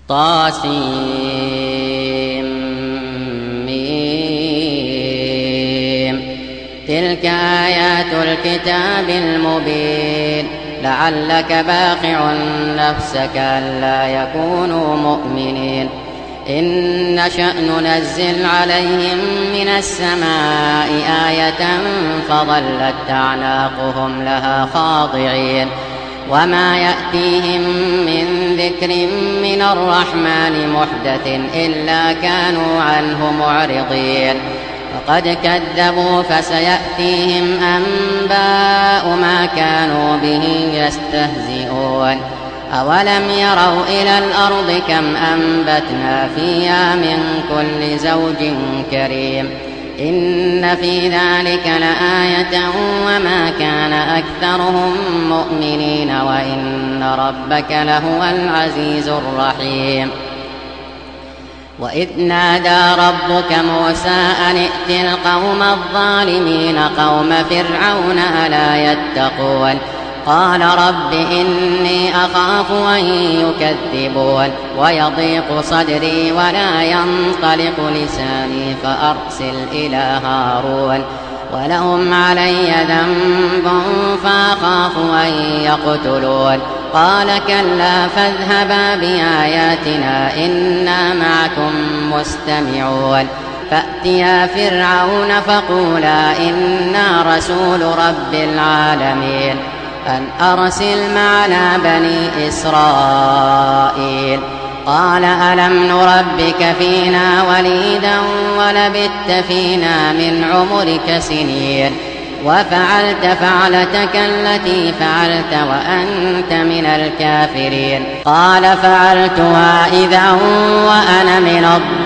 طاسيم. تلك آيات الكتاب المبين. لعلك باخع نفسك ألا يكونوا مؤمنين. إن نشأ ننزل عليهم من السماء آية فظلت أعناقهم لها خاضعين. وما يأتيهم من ذكر من الرحمن محدث إلا كانوا عنه معرضين. فقد كذبوا فسيأتيهم أنباء ما كانوا به يستهزئون. أولم يروا إلى الأرض كم أنبتنا فيها من كل زوج كريم. إن في ذلك لآية وما كان أكثرهم مؤمنين وإن ربك لهو العزيز الرحيم. وإذ نادى ربك موسى أن ائت القوم الظالمين قوم فرعون ألا يتقون. قال رب إني أخاف أن يكذبون ويضيق صدري ولا ينطلق لساني فأرسل إلى هارون ولهم علي ذنب فأخاف أن يقتلون. قال كلا فاذهبا بآياتنا إنا معكم مستمعون. فأتيا فرعون فقولا إنا رسول رب العالمين أن أرسل معنا بني إسرائيل. قال ألم نربك فينا وليدا ولبثت فينا من عمرك سنين وفعلت فعلتك التي فعلت وأنت من الكافرين. قال فعلتها إذا وأنا من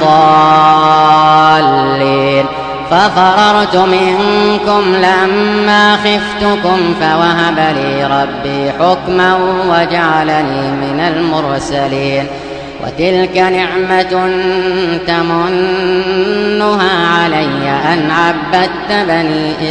الضالين. ففررت منكم لما خفتكم فوهب لي ربي حكما وجعلني من المرسلين. وتلك نعمة تمنها علي أن عبدت بني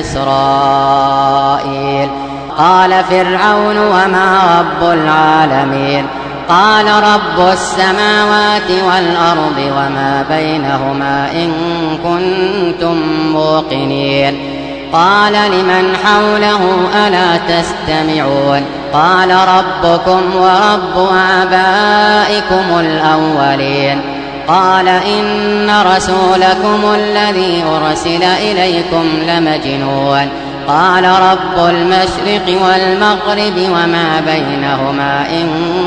إسرائيل. قال فرعون وما رب العالمين. قال رب السماوات والأرض وما بينهما إن كنتم موقنين. قال لمن حوله ألا تستمعون. قال ربكم ورب آبائكم الأولين. قال إن رسولكم الذي أرسل إليكم لمجنون. قال رب المشرق والمغرب وما بينهما إن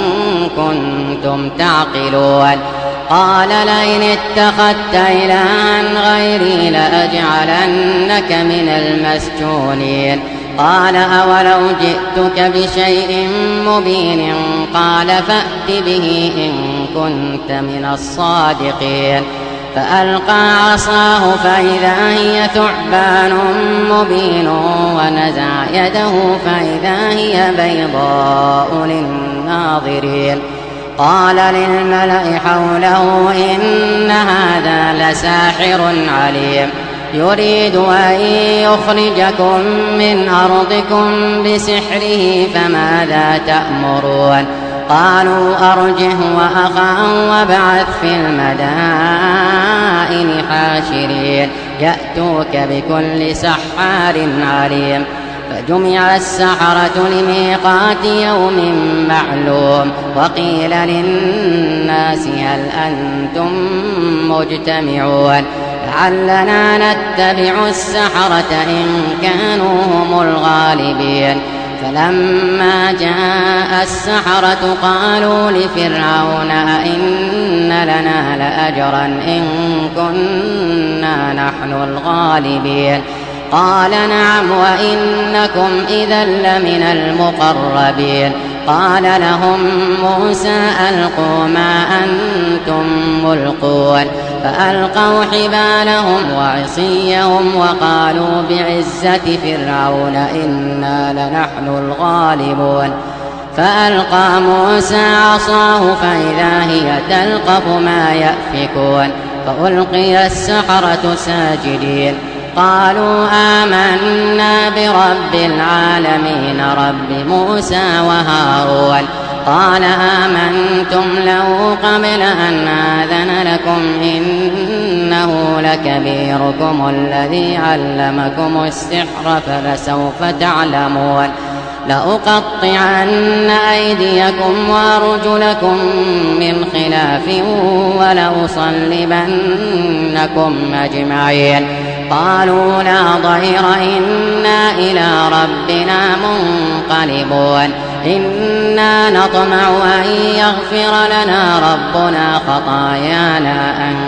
كنتم تعقلون. قال لئن اتخذت إلها غيري لأجعلنك من المسجونين. قال أولو جئتك بشيء مبين. قال فأت به إن كنت من الصادقين. فألقى عصاه فإذا هي ثعبان مبين ونزع يده فإذا هي بيضاء للناظرين. قال للملأ حوله إن هذا لساحر عليم يريد أن يخرجكم من أرضكم بسحره فماذا تأمرون. قالوا أرجه وأخاه وابعث في المدائن حاشرين يأتوك بكل سحار عليم. فجمع السحرة لميقات يوم معلوم. وقيل للناس هل أنتم مجتمعون لعلنا نتبع السحرة إن كانوا هم الغالبين. فلما جاء السحرة قالوا لفرعون أئن لنا لأجرا إن كنا نحن الغالبين. قال نعم وإنكم إذا لمن المقربين. قال لهم موسى ألقوا ما أنتم ملقون. فألقوا حبالهم وعصيهم وقالوا بعزة فرعون إنا لنحن الغالبون. فألقى موسى عصاه فإذا هي تلقف ما يأفكون. فألقي السحرة ساجدين قالوا آمنا برب العالمين رب موسى وهارون. قال آمنتم له قبل أن آذن لكم إنه لكبيركم الذي علمكم السحر فلسوف تعلمون لأقطعن أيديكم وأرجلكم من خلاف ولأصلبنكم أجمعين قالوا لا ضير إنا إلى ربنا منقلبون إنا نطمع أن يغفر لنا ربنا خطايانا أن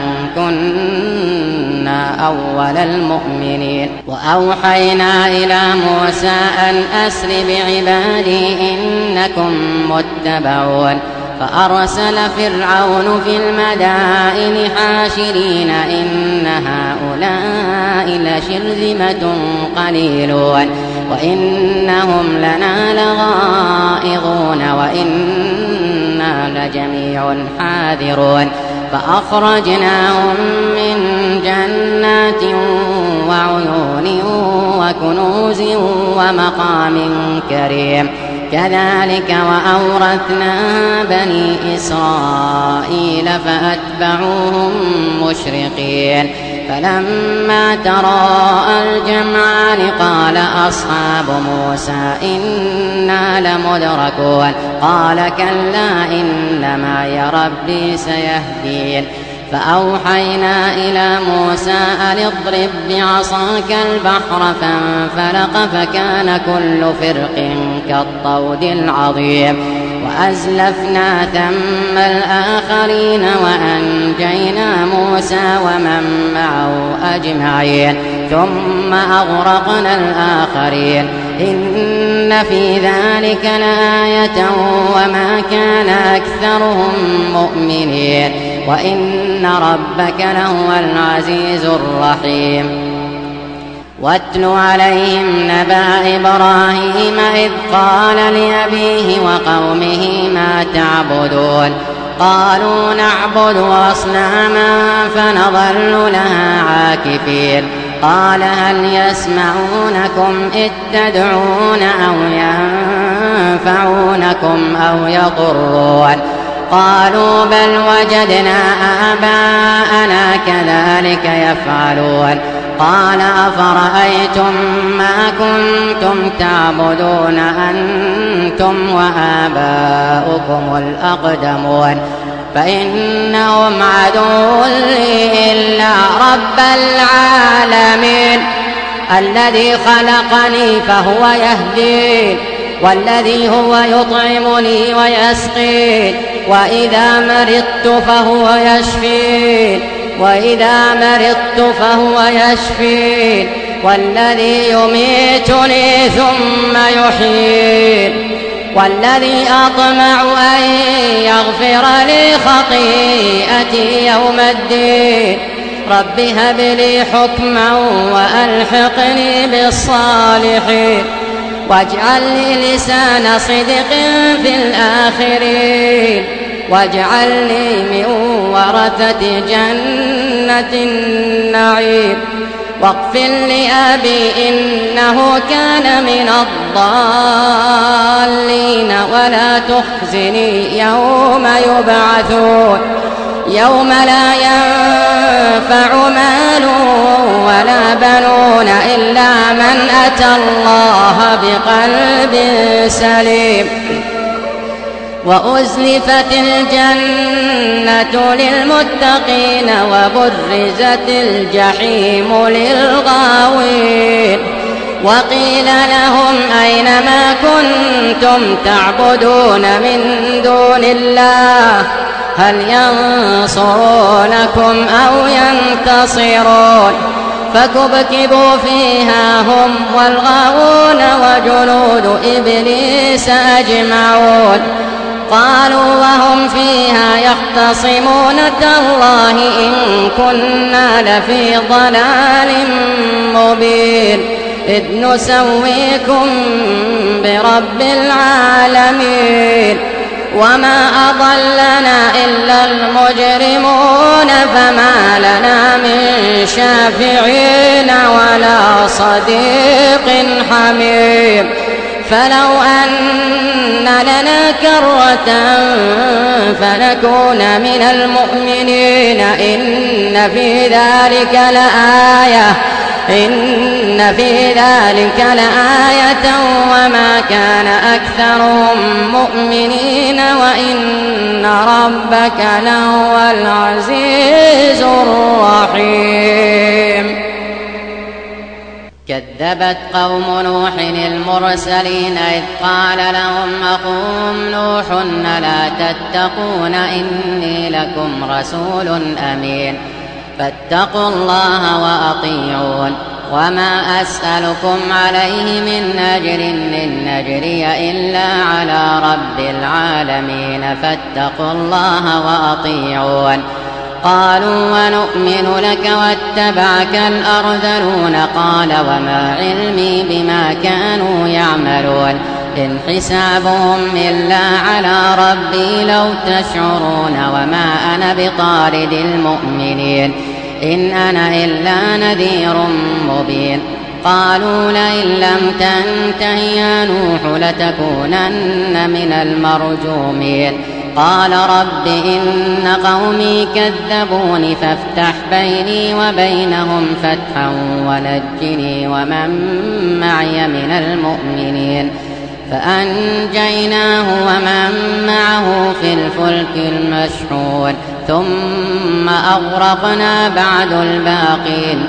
كنا أول المؤمنين وأوحينا إلى موسى أن أسر بعبادي إنكم متبعون فأرسل فرعون في المدائن حاشرين إن هؤلاء لشرذمة قليلون وإنهم لنا لغائظون وإنا لجميع حاذرون فأخرجناهم من جنات وعيون وكنوز ومقام كريم كذلك وأورثنا بني إسرائيل فأتبعوهم مشرقين فلما تراءى الجمعان قال أصحاب موسى إنا لمدركون قال كلا إن معي ربي سيهدين فأوحينا إلى موسى أن اضرب بعصاك البحر فانفلق فكان كل فرق كالطود العظيم وأزلفنا ثم الآخرين وأنجينا موسى ومن معه أجمعين ثم أغرقنا الآخرين إن في ذلك لآية وما كان أكثرهم مؤمنين وإن ربك لهو العزيز الرحيم واتل عليهم نبأ إبراهيم إذ قال لأبيه وقومه ما تعبدون قالوا نعبد أصناما فنظل لها عاكفين قال هل يسمعونكم إذ تدعون أو ينفعونكم أو يضرون قالوا بل وجدنا آباءنا كذلك يفعلون قال أفرأيتم ما كنتم تعبدون أنتم وآباؤكم الأقدمون فإنهم عدو لي إلا رب العالمين الذي خلقني فهو يهدين والذي هو يطعمني ويسقين وإذا مرضت فهو يشفين والذي يميتني ثم يحيين والذي أطمع أن يغفر لي خطيئتي يوم الدين رب هب لي حكما وألحقني بالصالحين واجعل لي لسان صدق في الآخرين واجعلني من ورثة جنة النعيم واغفر لأبي إنه كان من الضالين ولا تخزني يوم يبعثون يوم لا ينفع مال ولا بنون إلا من أتى الله بقلب سليم وأزلفت الجنة للمتقين وبرزت الجحيم للغاوين وقيل لهم أين ما كنتم تعبدون من دون الله هل ينصرونكم أو ينتصرون فكبكبوا فيها هم والغاوون وجنود إبليس أجمعون قالوا وهم فيها يختصمون تالله إن كنا لفي ضلال مبين إذ نسويكم برب العالمين وما أضلنا إلا المجرمون فما لنا من شافعين ولا صديق حميم فلو أن لنا كرة فنكون من المؤمنين إن في ذلك لآية وما كان أكثرهم مؤمنين وإن ربك لهو العزيز الرحيم. كذبت قوم نوح المرسلين إذ قال لهم أخوهم نوح ألا تتقون إني لكم رسول أمين فاتقوا الله وأطيعون وما أسألكم عليه من أجر إن أجري إلا على رب العالمين فاتقوا الله وأطيعون. قالوا ونؤمن لك واتبعك الأرذلون قال وما علمي بما كانوا يعملون إن حسابهم إلا على ربي لو تشعرون وما أنا بطارد المؤمنين إن أنا إلا نذير مبين. قالوا لئن لم تنته يا نوح لتكونن من المرجومين. قال رب إن قومي كذبون فافتح بيني وبينهم فتحا ونجني ومن معي من المؤمنين. فأنجيناه ومن معه في الفلك المشحون ثم أغرقنا بعد الباقين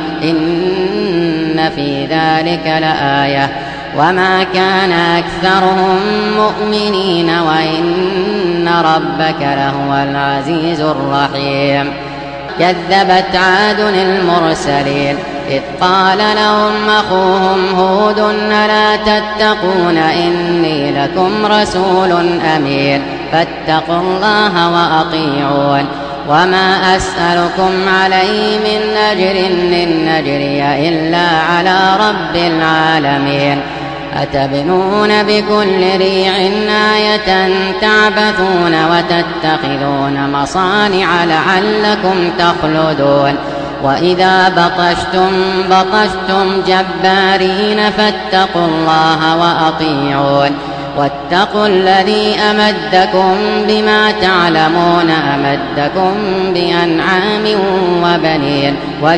إن في ذلك لآية وما كان أكثرهم مؤمنين وإن ربك لهو العزيز الرحيم. كذبت عاد المرسلين إذ قال لهم أخوهم هود ألا تتقون إني لكم رسول أمين فاتقوا الله وأطيعون وما أسألكم عليه من أجر إن أجري إلا على رب العالمين. أتبنون بكل ريع آية تعبثون وتتخذون مصانع لعلكم تخلدون وإذا بطشتم جبارين فاتقوا الله وأطيعون واتقوا الذي أمدكم بما تعلمون أمدكم بأنعام وبنين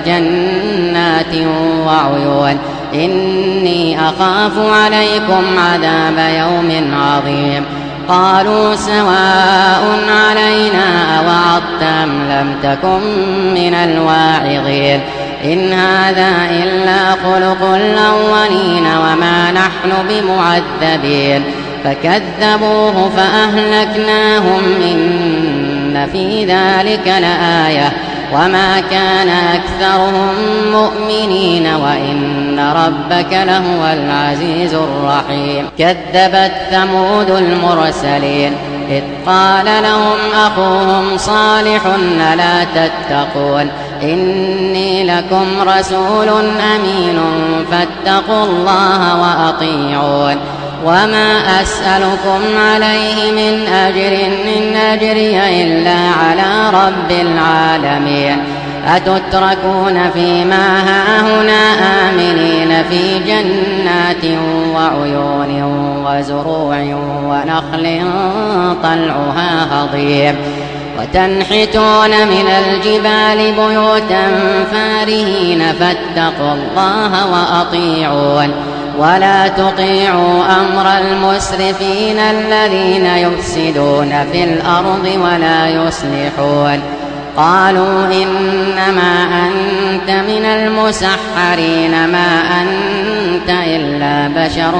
وجنات وعيون إني أخاف عليكم عذاب يوم عظيم. قالوا سواء علينا أوعظت أم لم تكن من الواعظين إن هذا إلا خلق الأولين وما نحن بمعذبين. فكذبوه فأهلكناهم إن في ذلك لآية وما كان أكثرهم مؤمنين وإن ربك لهو العزيز الرحيم. كذبت ثمود المرسلين إذ قال لهم أخوهم صالح ألا تتقون إني لكم رسول أمين فاتقوا الله وأطيعون وما أسألكم عليه من أجر إن أجري إلا على رب العالمين. أتتركون فيما هاهنا آمنين في جنات وعيون وزروع ونخل طلعها هضيم وتنحتون من الجبال بيوتا فارهين فاتقوا الله وأطيعون ولا تطيعوا أمر المسرفين الذين يفسدون في الأرض ولا يصلحون. قالوا إنما أنت من المسحرين ما أنت إلا بشر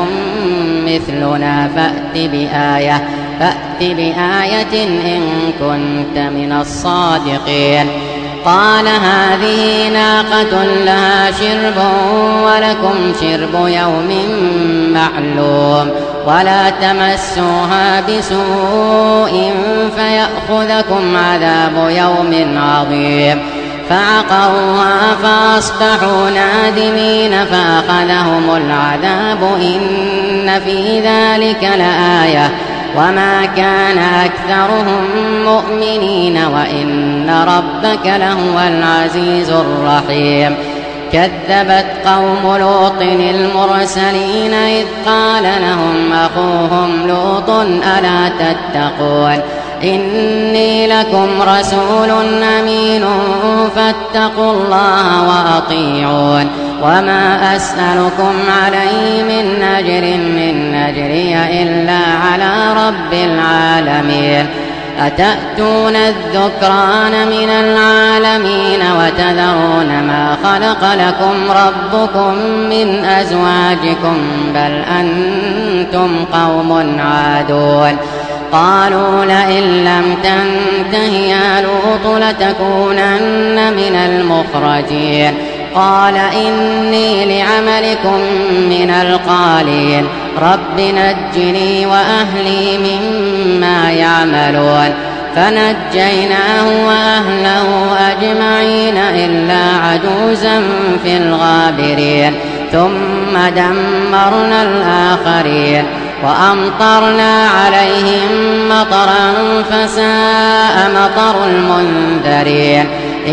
مثلنا فأت بآية إن كنت من الصادقين. قال هذه ناقة لها شرب ولكم شرب يوم معلوم ولا تمسوها بسوء فيأخذكم عذاب يوم عظيم. فعقروها فأصبحوا نادمين فأخذهم العذاب إن في ذلك لآية وما كان أكثرهم مؤمنين وإن ربك لهو العزيز الرحيم. كذبت قوم لوط المرسلين إذ قال لهم أخوهم لوط ألا تتقون إني لكم رسول أمين فاتقوا الله وأطيعون وما أسألكم عليه من أجر إن أجري إلا على رب العالمين أتأتون الذكران من العالمين وتذرون ما خلق لكم ربكم من أزواجكم بل أنتم قوم عادون قالوا لئن لم تنته يا لوط لتكونن من المخرجين قال إني لعملكم من القالين رب نجني وأهلي مما يعملون فنجيناه وأهله أجمعين إلا عجوزا في الغابرين ثم دمرنا الآخرين وأمطرنا عليهم مطرا فساء مطر المنذرين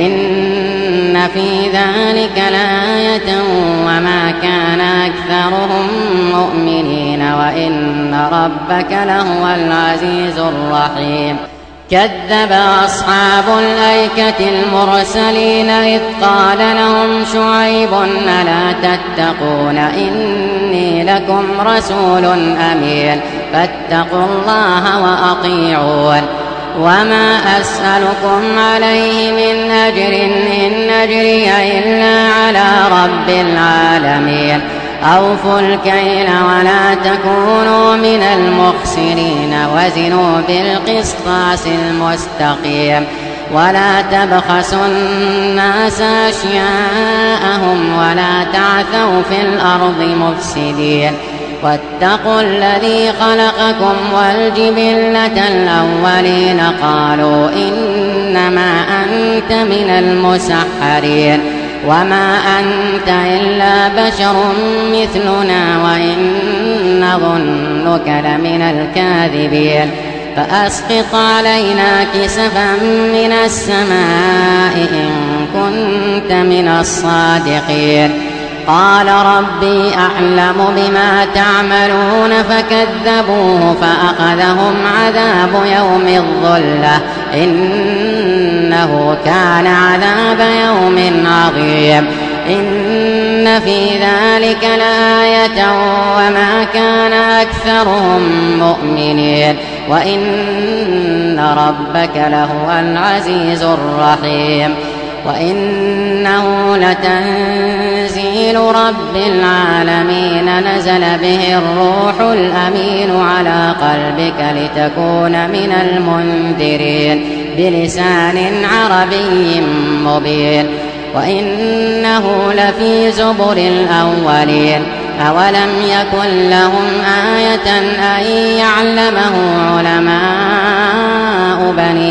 إن في ذلك لآية وما كان أكثرهم مؤمنين وإن ربك لهو العزيز الرحيم كذب أصحاب الأيكة المرسلين إذ قال لهم شعيب ألا تتقون إني لكم رسول أمين فاتقوا الله وأطيعون وما أسألكم عليه من أجر إن أجري إلا على رب العالمين أوفوا الكيل ولا تكونوا من المخسرين وزنوا بالقسطاس المستقيم ولا تبخسوا الناس أشياءهم ولا تعثوا في الأرض مفسدين واتقوا الذي خلقكم والجبلة الأولين قالوا إنما أنت من المسحرين وما أنت إلا بشر مثلنا وإن نظنك لمن الكاذبين فأسقط علينا كسفا من السماء إن كنت من الصادقين قال ربي أعلم بما تعملون فكذبوه فأخذهم عذاب يوم الظلة إنه كان عذاب يوم عظيم إن في ذلك لآية وما كان أكثرهم مؤمنين وإن ربك لهو العزيز الرحيم وإنه لتنزيل رب العالمين نزل به الروح الأمين على قلبك لتكون من المنذرين بلسان عربي مبين وإنه لفي زبر الأولين أولم يكن لهم آية أن يعلمه علماء بني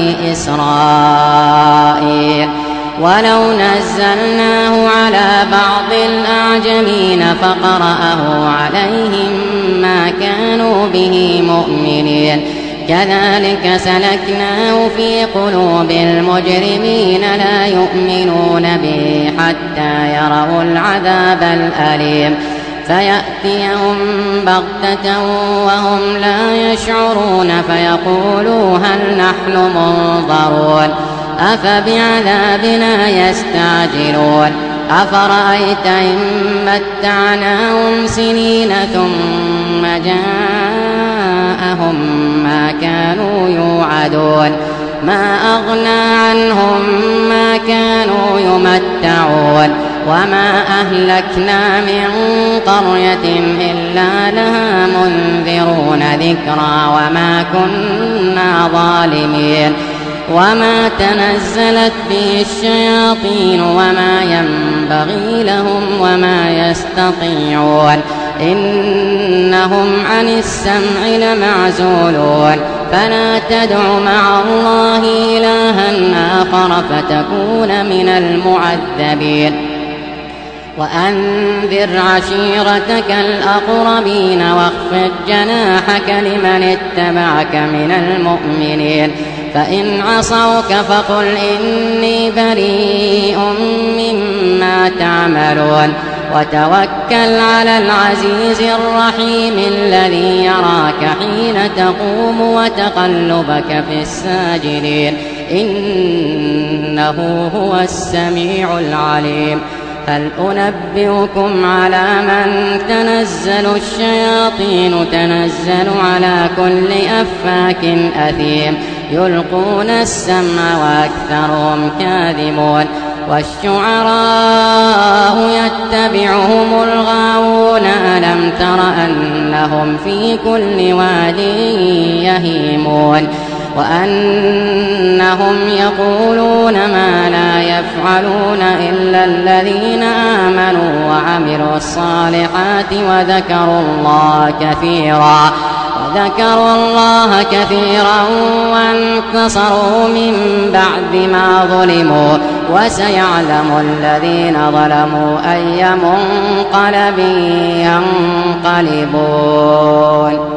إسرائيل ولو نزلناه على بعض الأعجمين فقرأه عليهم ما كانوا به مؤمنين كذلك سلكناه في قلوب المجرمين لا يؤمنون به حتى يروا العذاب الأليم فيأتيهم بغتة وهم لا يشعرون فيقولوا هل نحن منظرون أفبعذابنا يستعجلون أفرأيت إن متعناهم سنين ثم جاءهم ما كانوا يوعدون ما أغنى عنهم ما كانوا يمتعون وما أهلكنا من قرية إلا لها منذرون ذكرى وما كنا ظالمين وما تنزلت به الشياطين وما ينبغي لهم وما يستطيعون إنهم عن السمع لمعزولون فلا تدع مع الله إلها آخر فتكون من المعذبين وأنذر عشيرتك الأقربين واخفض جناحك لمن اتبعك من المؤمنين فإن عصوك فقل إني بريء مما تعملون وتوكل على العزيز الرحيم الذي يراك حين تقوم وتقلبك في الساجدين إنه هو السميع العليم هل أنبئكم على من تنزل الشياطين تنزل على كل أفاك أثيم يلقون السمع وأكثرهم كاذبون والشعراء يتبعهم الغاوون ألم تر أنهم في كل واد يهيمون وأنهم يقولون ما لا يفعلون إلا الذين آمنوا وعملوا الصالحات وذكروا الله كثيرا وانتصروا من بعد ما ظلموا وسيعلم الذين ظلموا أي منقلب ينقلبون